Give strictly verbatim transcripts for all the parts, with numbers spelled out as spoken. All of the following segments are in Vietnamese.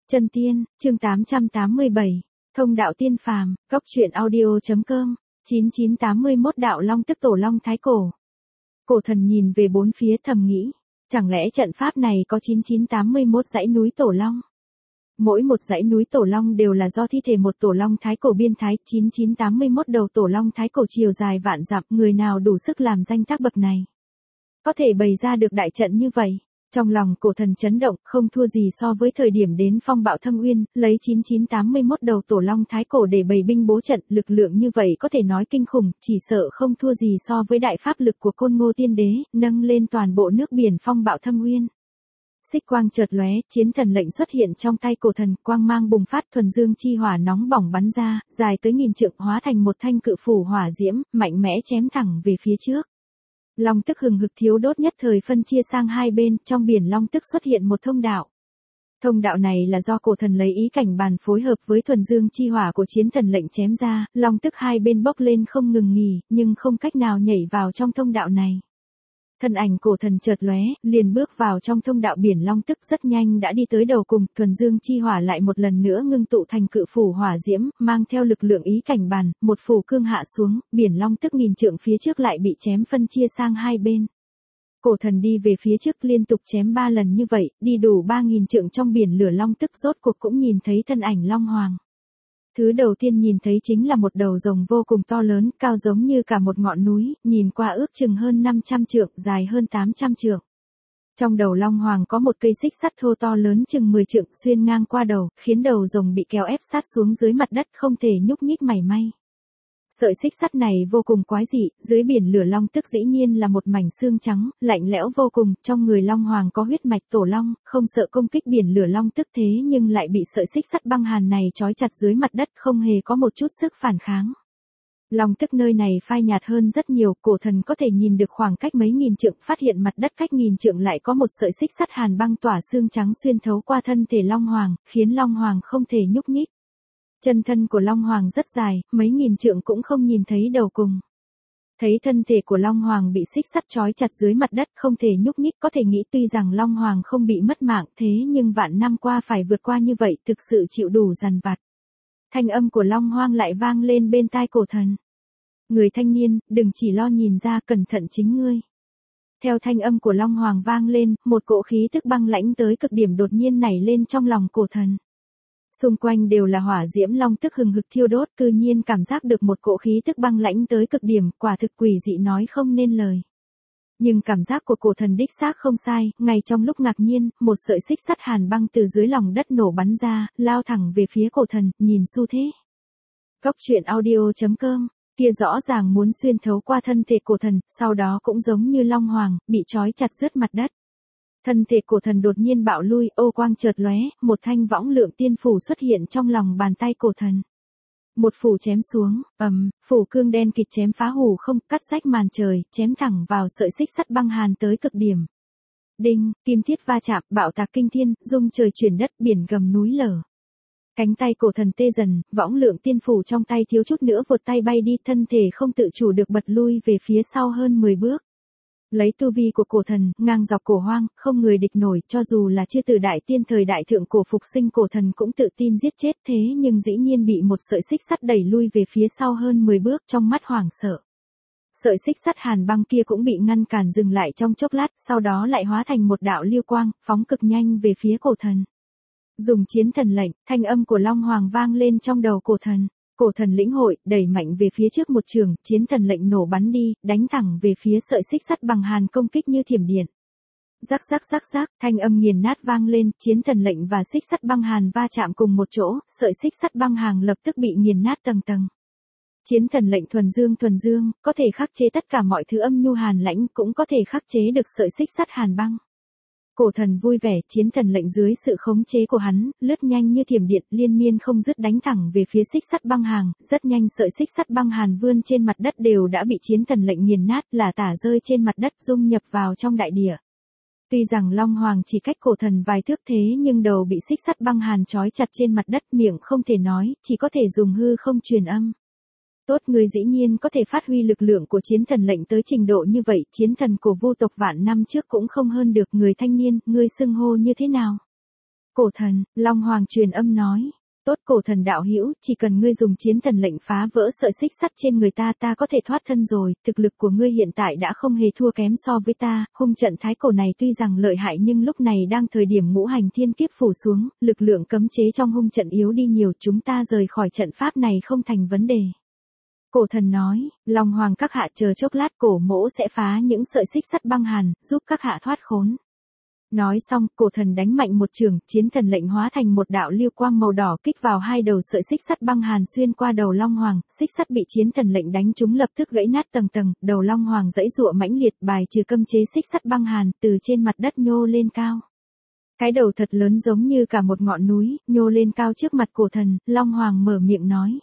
Chân tiên, chương tám trăm tám mươi bảy, Thông đạo tiên phàm, góc truyện audio.com, chín chín tám mươi mốt đạo long tức tổ long thái cổ. Cổ thần nhìn về bốn phía thầm nghĩ, chẳng lẽ trận pháp này có chín chín tám mươi mốt dãy núi tổ long? Mỗi một dãy núi tổ long đều là do thi thể một tổ long thái cổ biên thái, chín chín tám mươi mốt đầu tổ long thái cổ chiều dài vạn dặm, người nào đủ sức làm danh tác bậc này? Có thể bày ra được đại trận như vậy? Trong lòng cổ thần chấn động, không thua gì so với thời điểm đến phong bạo thâm uyên, lấy chín chín tám mươi mốt đầu tổ long thái cổ để bày binh bố trận, lực lượng như vậy có thể nói kinh khủng, chỉ sợ không thua gì so với đại pháp lực của Côn Ngô Tiên Đế, nâng lên toàn bộ nước biển phong bạo thâm uyên. Xích quang chợt lóe, chiến thần lệnh xuất hiện trong tay cổ thần, quang mang bùng phát, thuần dương chi hỏa nóng bỏng bắn ra, dài tới nghìn trượng hóa thành một thanh cự phủ hỏa diễm, mạnh mẽ chém thẳng về phía trước. Long tức hừng hực thiếu đốt nhất thời phân chia sang hai bên, trong biển long tức xuất hiện một thông đạo. Thông đạo này là do cổ thần lấy ý cảnh bàn phối hợp với thuần dương chi hỏa của chiến thần lệnh chém ra, long tức hai bên bốc lên không ngừng nghỉ, nhưng không cách nào nhảy vào trong thông đạo này. Thân ảnh cổ thần chợt lóe, liền bước vào trong thông đạo biển long tức, rất nhanh đã đi tới đầu cùng, thuần dương chi hỏa lại một lần nữa ngưng tụ thành cự phủ hỏa diễm, mang theo lực lượng ý cảnh bàn, một phủ cương hạ xuống, biển long tức nghìn trượng phía trước lại bị chém phân chia sang hai bên. Cổ thần đi về phía trước liên tục chém ba lần như vậy, đi đủ ba nghìn trượng trong biển lửa long tức, rốt cuộc cũng nhìn thấy thân ảnh long hoàng. Thứ đầu tiên nhìn thấy chính là một đầu rồng vô cùng to lớn, cao giống như cả một ngọn núi, nhìn qua ước chừng hơn năm trăm trượng, dài hơn tám trăm trượng. Trong đầu long hoàng có một cây xích sắt thô to lớn chừng mười trượng xuyên ngang qua đầu, khiến đầu rồng bị kéo ép sát xuống dưới mặt đất, không thể nhúc nhích mảy may. Sợi xích sắt này vô cùng quái dị, dưới biển lửa long tức dĩ nhiên là một mảnh xương trắng, lạnh lẽo vô cùng, trong người long hoàng có huyết mạch tổ long, không sợ công kích biển lửa long tức, thế nhưng lại bị sợi xích sắt băng hàn này trói chặt dưới mặt đất, không hề có một chút sức phản kháng. Long tức nơi này phai nhạt hơn rất nhiều, cổ thần có thể nhìn được khoảng cách mấy nghìn trượng, phát hiện mặt đất cách nghìn trượng lại có một sợi xích sắt hàn băng tỏa xương trắng xuyên thấu qua thân thể long hoàng, khiến long hoàng không thể nhúc nhích. Chân thân của Long Hoàng rất dài, mấy nghìn trượng cũng không nhìn thấy đầu cùng. Thấy thân thể của Long Hoàng bị xích sắt trói chặt dưới mặt đất, không thể nhúc nhích, có thể nghĩ tuy rằng Long Hoàng không bị mất mạng, thế nhưng vạn năm qua phải vượt qua như vậy, thực sự chịu đủ dằn vặt. Thanh âm của Long Hoang lại vang lên bên tai cổ thần. Người thanh niên, đừng chỉ lo nhìn ra, cẩn thận chính ngươi. Theo thanh âm của Long Hoàng vang lên, một cỗ khí tức băng lãnh tới cực điểm đột nhiên nảy lên trong lòng cổ thần. Xung quanh đều là hỏa diễm long tức hừng hực thiêu đốt, cư nhiên cảm giác được một cỗ khí tức băng lãnh tới cực điểm, quả thực quỷ dị nói không nên lời. Nhưng cảm giác của cổ thần đích xác không sai, ngay trong lúc ngạc nhiên, một sợi xích sắt hàn băng từ dưới lòng đất nổ bắn ra, lao thẳng về phía cổ thần, nhìn xu thế. Góc truyện audio.com, kia rõ ràng muốn xuyên thấu qua thân thể cổ thần, sau đó cũng giống như long hoàng, bị trói chặt rớt mặt đất. Thân thể cổ thần đột nhiên bạo lui, ô quang chợt lóe, một thanh võng lượng tiên phủ xuất hiện trong lòng bàn tay cổ thần. Một phủ chém xuống, ầm, phủ cương đen kịt chém phá hủ không, cắt rách màn trời, chém thẳng vào sợi xích sắt băng hàn tới cực điểm. Đinh, kim thiết va chạm, bạo tạc kinh thiên, rung trời chuyển đất, biển gầm núi lở. Cánh tay cổ thần tê dần, võng lượng tiên phủ trong tay thiếu chút nữa vụt tay bay đi, thân thể không tự chủ được bật lui về phía sau hơn mười bước. Lấy tu vi của cổ thần, ngang dọc cổ hoang, không người địch nổi, cho dù là chưa từ đại tiên thời đại thượng cổ phục sinh cổ thần cũng tự tin giết chết, thế nhưng dĩ nhiên bị một sợi xích sắt đẩy lui về phía sau hơn mười bước, trong mắt hoảng sợ. Sợi xích sắt hàn băng kia cũng bị ngăn cản dừng lại trong chốc lát, sau đó lại hóa thành một đạo lưu quang, phóng cực nhanh về phía cổ thần. Dùng chiến thần lệnh, thanh âm của Long Hoàng vang lên trong đầu cổ thần. Cổ thần lĩnh hội, đẩy mạnh về phía trước một trường, chiến thần lệnh nổ bắn đi, đánh thẳng về phía sợi xích sắt bằng hàn công kích như thiểm điện. Rắc rắc rắc rắc, thanh âm nghiền nát vang lên, chiến thần lệnh và xích sắt băng hàn va chạm cùng một chỗ, sợi xích sắt băng hàn lập tức bị nghiền nát tầng tầng. Chiến thần lệnh thuần dương thuần dương, có thể khắc chế tất cả mọi thứ âm nhu hàn lãnh, cũng có thể khắc chế được sợi xích sắt hàn băng. Cổ thần vui vẻ, chiến thần lệnh dưới sự khống chế của hắn, lướt nhanh như thiểm điện, liên miên không dứt đánh thẳng về phía xích sắt băng hàn, rất nhanh sợi xích sắt băng hàn vươn trên mặt đất đều đã bị chiến thần lệnh nghiền nát, là tả rơi trên mặt đất, dung nhập vào trong đại địa. Tuy rằng Long Hoàng chỉ cách cổ thần vài thước thế nhưng đầu bị xích sắt băng hàn trói chặt trên mặt đất, miệng không thể nói, chỉ có thể dùng hư không truyền âm. Tốt, người dĩ nhiên có thể phát huy lực lượng của chiến thần lệnh tới trình độ như vậy, chiến thần của vô tộc vạn năm trước cũng không hơn được, người thanh niên, ngươi xưng hô như thế nào? Cổ thần, Long Hoàng truyền âm nói. Tốt cổ thần đạo hữu, chỉ cần ngươi dùng chiến thần lệnh phá vỡ sợi xích sắt trên người ta ta có thể thoát thân rồi, thực lực của ngươi hiện tại đã không hề thua kém so với ta, hung trận thái cổ này tuy rằng lợi hại nhưng lúc này đang thời điểm ngũ hành thiên kiếp phủ xuống, lực lượng cấm chế trong hung trận yếu đi nhiều, chúng ta rời khỏi trận pháp này không thành vấn đề. Cổ thần nói, Long Hoàng các hạ chờ chốc lát cổ mỗ sẽ phá những sợi xích sắt băng hàn, giúp các hạ thoát khốn. Nói xong, cổ thần đánh mạnh một trường, chiến thần lệnh hóa thành một đạo lưu quang màu đỏ kích vào hai đầu sợi xích sắt băng hàn xuyên qua đầu Long Hoàng, xích sắt bị chiến thần lệnh đánh trúng lập tức gãy nát tầng tầng, đầu Long Hoàng giãy giụa mãnh liệt bài trừ cấm chế xích sắt băng hàn, từ trên mặt đất nhô lên cao. Cái đầu thật lớn giống như cả một ngọn núi, nhô lên cao trước mặt cổ thần, Long Hoàng mở miệng nói.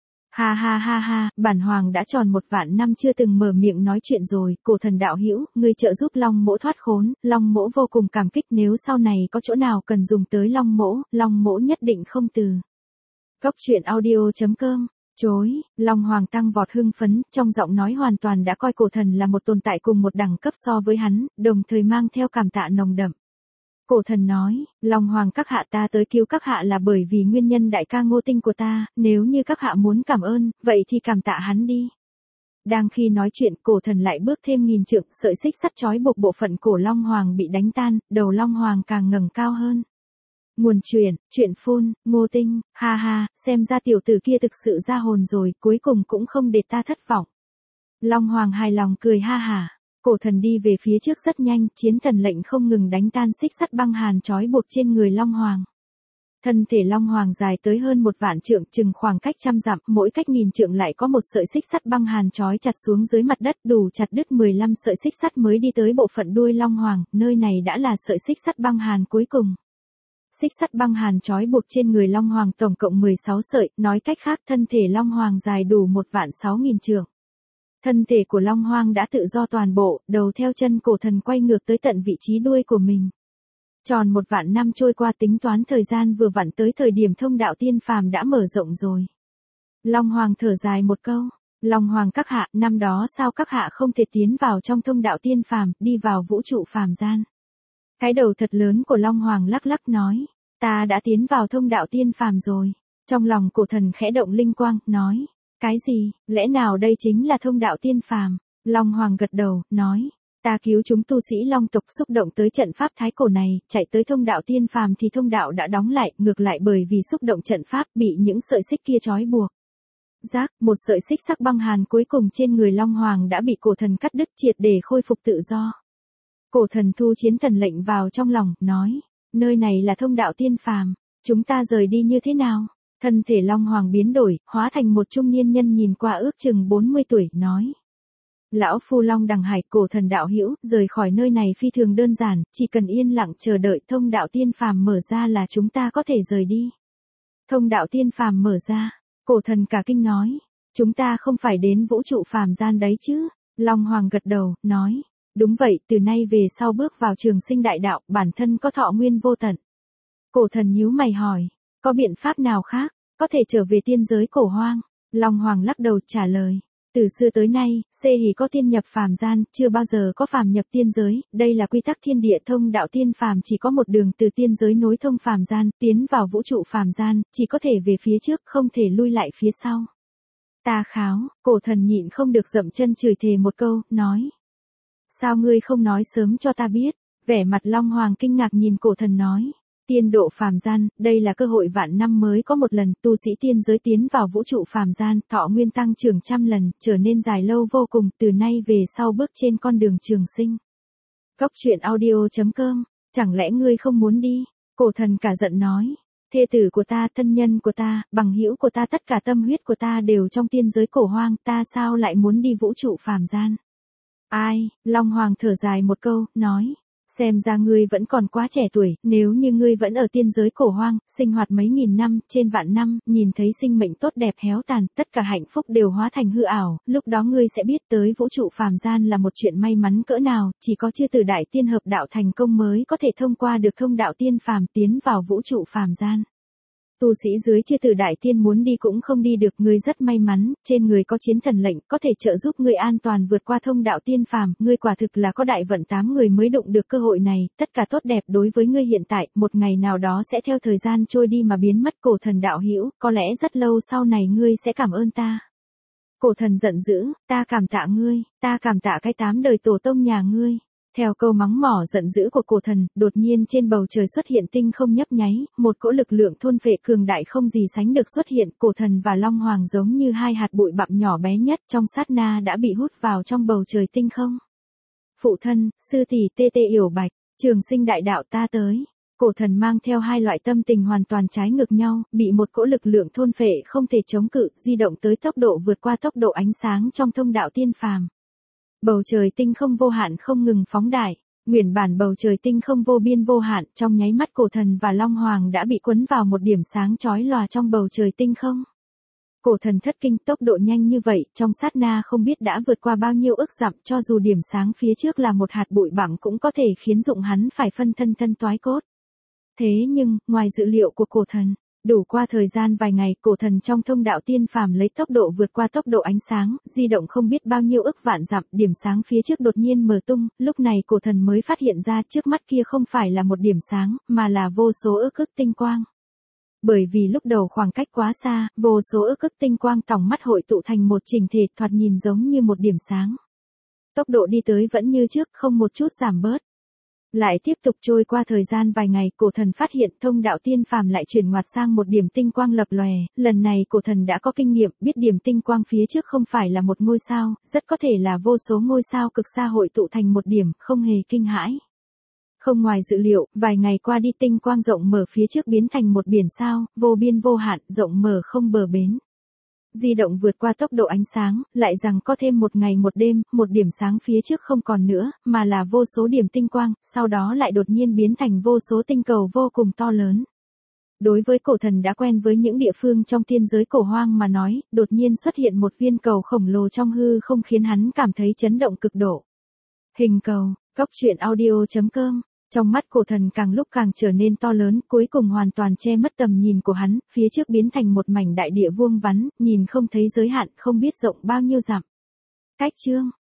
Ha ha ha ha, bản hoàng đã tròn một vạn năm chưa từng mở miệng nói chuyện rồi, cổ thần đạo hữu, ngươi trợ giúp Long mỗ thoát khốn, Long mỗ vô cùng cảm kích, nếu sau này có chỗ nào cần dùng tới Long mỗ, Long mỗ nhất định không từ. Góc truyện audio chấm com. Chối, Long Hoàng tăng vọt hưng phấn, trong giọng nói hoàn toàn đã coi cổ thần là một tồn tại cùng một đẳng cấp so với hắn, đồng thời mang theo cảm tạ nồng đậm. Cổ thần nói, Long Hoàng các hạ ta tới cứu các hạ là bởi vì nguyên nhân đại ca Ngô Tinh của ta, nếu như các hạ muốn cảm ơn, vậy thì cảm tạ hắn đi. Đang khi nói chuyện, cổ thần lại bước thêm nghìn trượng, sợi xích sắt trói buộc bộ phận cổ Long Hoàng bị đánh tan, đầu Long Hoàng càng ngẩng cao hơn. Nguồn truyền, chuyện phun, Ngô Tinh, ha ha, xem ra tiểu tử kia thực sự ra hồn rồi, cuối cùng cũng không để ta thất vọng. Long Hoàng hài lòng cười ha hả. Cổ thần đi về phía trước rất nhanh, chiến thần lệnh không ngừng đánh tan xích sắt băng hàn trói buộc trên người Long Hoàng. Thân thể Long Hoàng dài tới hơn một vạn trượng, chừng khoảng cách trăm dặm, mỗi cách nghìn trượng lại có một sợi xích sắt băng hàn trói chặt xuống dưới mặt đất, đủ chặt đứt mười lăm sợi xích sắt mới đi tới bộ phận đuôi Long Hoàng, nơi này đã là sợi xích sắt băng hàn cuối cùng. Xích sắt băng hàn trói buộc trên người Long Hoàng tổng cộng mười sáu sợi, nói cách khác thân thể Long Hoàng dài đủ một vạn sáu nghìn trượng. Thân thể của Long Hoàng đã tự do toàn bộ, đầu theo chân cổ thần quay ngược tới tận vị trí đuôi của mình. Tròn một vạn năm trôi qua, tính toán thời gian vừa vặn tới thời điểm thông đạo tiên phàm đã mở rộng rồi. Long Hoàng thở dài một câu, Long Hoàng các hạ, năm đó sao các hạ không thể tiến vào trong thông đạo tiên phàm, đi vào vũ trụ phàm gian. Cái đầu thật lớn của Long Hoàng lắc lắc nói, ta đã tiến vào thông đạo tiên phàm rồi. Trong lòng cổ thần khẽ động linh quang, nói, cái gì, lẽ nào đây chính là thông đạo tiên phàm? Long Hoàng gật đầu, nói, ta cứu chúng tu sĩ Long tộc xúc động tới trận pháp thái cổ này, chạy tới thông đạo tiên phàm thì thông đạo đã đóng lại, ngược lại bởi vì xúc động trận pháp bị những sợi xích kia trói buộc. Giác, một sợi xích sắc băng hàn cuối cùng trên người Long Hoàng đã bị cổ thần cắt đứt triệt để khôi phục tự do. Cổ thần thu chiến thần lệnh vào trong lòng, nói, nơi này là thông đạo tiên phàm, chúng ta rời đi như thế nào? Thân thể Long Hoàng biến đổi, hóa thành một trung niên nhân nhìn qua ước chừng bốn mươi tuổi, nói. Lão Phu Long Đằng Hải, cổ thần đạo hữu, rời khỏi nơi này phi thường đơn giản, chỉ cần yên lặng chờ đợi thông đạo tiên phàm mở ra là chúng ta có thể rời đi. Thông đạo tiên phàm mở ra, cổ thần cả kinh nói, chúng ta không phải đến vũ trụ phàm gian đấy chứ? Long Hoàng gật đầu, nói, đúng vậy, từ nay về sau bước vào trường sinh đại đạo, bản thân có thọ nguyên vô tận. Cổ thần nhíu mày hỏi, có biện pháp nào khác, có thể trở về tiên giới cổ hoang? Long Hoàng lắc đầu trả lời, từ xưa tới nay, xê hỉ có tiên nhập phàm gian, chưa bao giờ có phàm nhập tiên giới, đây là quy tắc thiên địa, thông đạo tiên phàm chỉ có một đường từ tiên giới nối thông phàm gian, tiến vào vũ trụ phàm gian, chỉ có thể về phía trước, không thể lui lại phía sau. Ta kháo, cổ thần nhịn không được dậm chân chửi thề một câu, nói. Sao ngươi không nói sớm cho ta biết? Vẻ mặt Long Hoàng kinh ngạc nhìn cổ thần nói. Tiên độ phàm gian, đây là cơ hội vạn năm mới có một lần, tu sĩ tiên giới tiến vào vũ trụ phàm gian, thọ nguyên tăng trưởng trăm lần, trở nên dài lâu vô cùng, từ nay về sau bước trên con đường trường sinh. Góc truyện audio chấm com, chẳng lẽ ngươi không muốn đi? Cổ thần cả giận nói, thê tử của ta, thân nhân của ta, bằng hữu của ta, tất cả tâm huyết của ta đều trong tiên giới cổ hoang, ta sao lại muốn đi vũ trụ phàm gian? Ai? Long Hoàng thở dài một câu, nói. Xem ra ngươi vẫn còn quá trẻ tuổi, nếu như ngươi vẫn ở tiên giới cổ hoang, sinh hoạt mấy nghìn năm, trên vạn năm, nhìn thấy sinh mệnh tốt đẹp héo tàn, tất cả hạnh phúc đều hóa thành hư ảo, lúc đó ngươi sẽ biết tới vũ trụ phàm gian là một chuyện may mắn cỡ nào, chỉ có chư tử đại tiên hợp đạo thành công mới có thể thông qua được thông đạo tiên phàm tiến vào vũ trụ phàm gian. Tu sĩ dưới chư tử đại tiên muốn đi cũng không đi được, ngươi rất may mắn, trên người có chiến thần lệnh, có thể trợ giúp ngươi an toàn vượt qua thông đạo tiên phàm, ngươi quả thực là có đại vận, tám người mới đụng được cơ hội này, tất cả tốt đẹp đối với ngươi hiện tại, một ngày nào đó sẽ theo thời gian trôi đi mà biến mất. Cổ thần đạo hữu, có lẽ rất lâu sau này ngươi sẽ cảm ơn ta. Cổ thần giận dữ, ta cảm tạ ngươi, ta cảm tạ cái tám đời tổ tông nhà ngươi. Theo câu mắng mỏ giận dữ của cổ thần, đột nhiên trên bầu trời xuất hiện tinh không nhấp nháy, một cỗ lực lượng thôn phệ cường đại không gì sánh được xuất hiện, cổ thần và Long Hoàng giống như hai hạt bụi bặm nhỏ bé nhất trong sát na đã bị hút vào trong bầu trời tinh không. Phụ thân, sư tỷ tê tê yểu bạch, trường sinh đại đạo ta tới. Cổ thần mang theo hai loại tâm tình hoàn toàn trái ngược nhau, bị một cỗ lực lượng thôn phệ không thể chống cự, di động tới tốc độ vượt qua tốc độ ánh sáng trong thông đạo tiên phàm. Bầu trời tinh không vô hạn không ngừng phóng đại, nguyên bản bầu trời tinh không vô biên vô hạn, trong nháy mắt cổ thần và Long Hoàng đã bị cuốn vào một điểm sáng chói lòa trong bầu trời tinh không. Cổ thần thất kinh, tốc độ nhanh như vậy, trong sát na không biết đã vượt qua bao nhiêu ức dặm, cho dù điểm sáng phía trước là một hạt bụi bặm cũng có thể khiến dụng hắn phải phân thân thân toái cốt. Thế nhưng, ngoài dự liệu của cổ thần, đủ qua thời gian vài ngày, cổ thần trong thông đạo tiên phàm lấy tốc độ vượt qua tốc độ ánh sáng, di động không biết bao nhiêu ức vạn dặm, điểm sáng phía trước đột nhiên mở tung, lúc này cổ thần mới phát hiện ra trước mắt kia không phải là một điểm sáng, mà là vô số ức ức tinh quang. Bởi vì lúc đầu khoảng cách quá xa, vô số ức ức tinh quang tòng mắt hội tụ thành một chỉnh thể, thoạt nhìn giống như một điểm sáng. Tốc độ đi tới vẫn như trước, không một chút giảm bớt. Lại tiếp tục trôi qua thời gian vài ngày, cổ thần phát hiện thông đạo tiên phàm lại chuyển ngoặt sang một điểm tinh quang lập lòe, lần này cổ thần đã có kinh nghiệm, biết điểm tinh quang phía trước không phải là một ngôi sao, rất có thể là vô số ngôi sao cực xa hội tụ thành một điểm, không hề kinh hãi. Không ngoài dự liệu, vài ngày qua đi tinh quang rộng mở phía trước biến thành một biển sao, vô biên vô hạn, rộng mở không bờ bến. Di động vượt qua tốc độ ánh sáng, lại rằng có thêm một ngày một đêm, một điểm sáng phía trước không còn nữa, mà là vô số điểm tinh quang, sau đó lại đột nhiên biến thành vô số tinh cầu vô cùng to lớn. Đối với cổ thần đã quen với những địa phương trong tiên giới cổ hoang mà nói, đột nhiên xuất hiện một viên cầu khổng lồ trong hư không khiến hắn cảm thấy chấn động cực độ. Hình cầu, Cốc Truyện Audio chấm com. Trong mắt cổ thần càng lúc càng trở nên to lớn, cuối cùng hoàn toàn che mất tầm nhìn của hắn, phía trước biến thành một mảnh đại địa vuông vắn, nhìn không thấy giới hạn, không biết rộng bao nhiêu dặm. Cách chương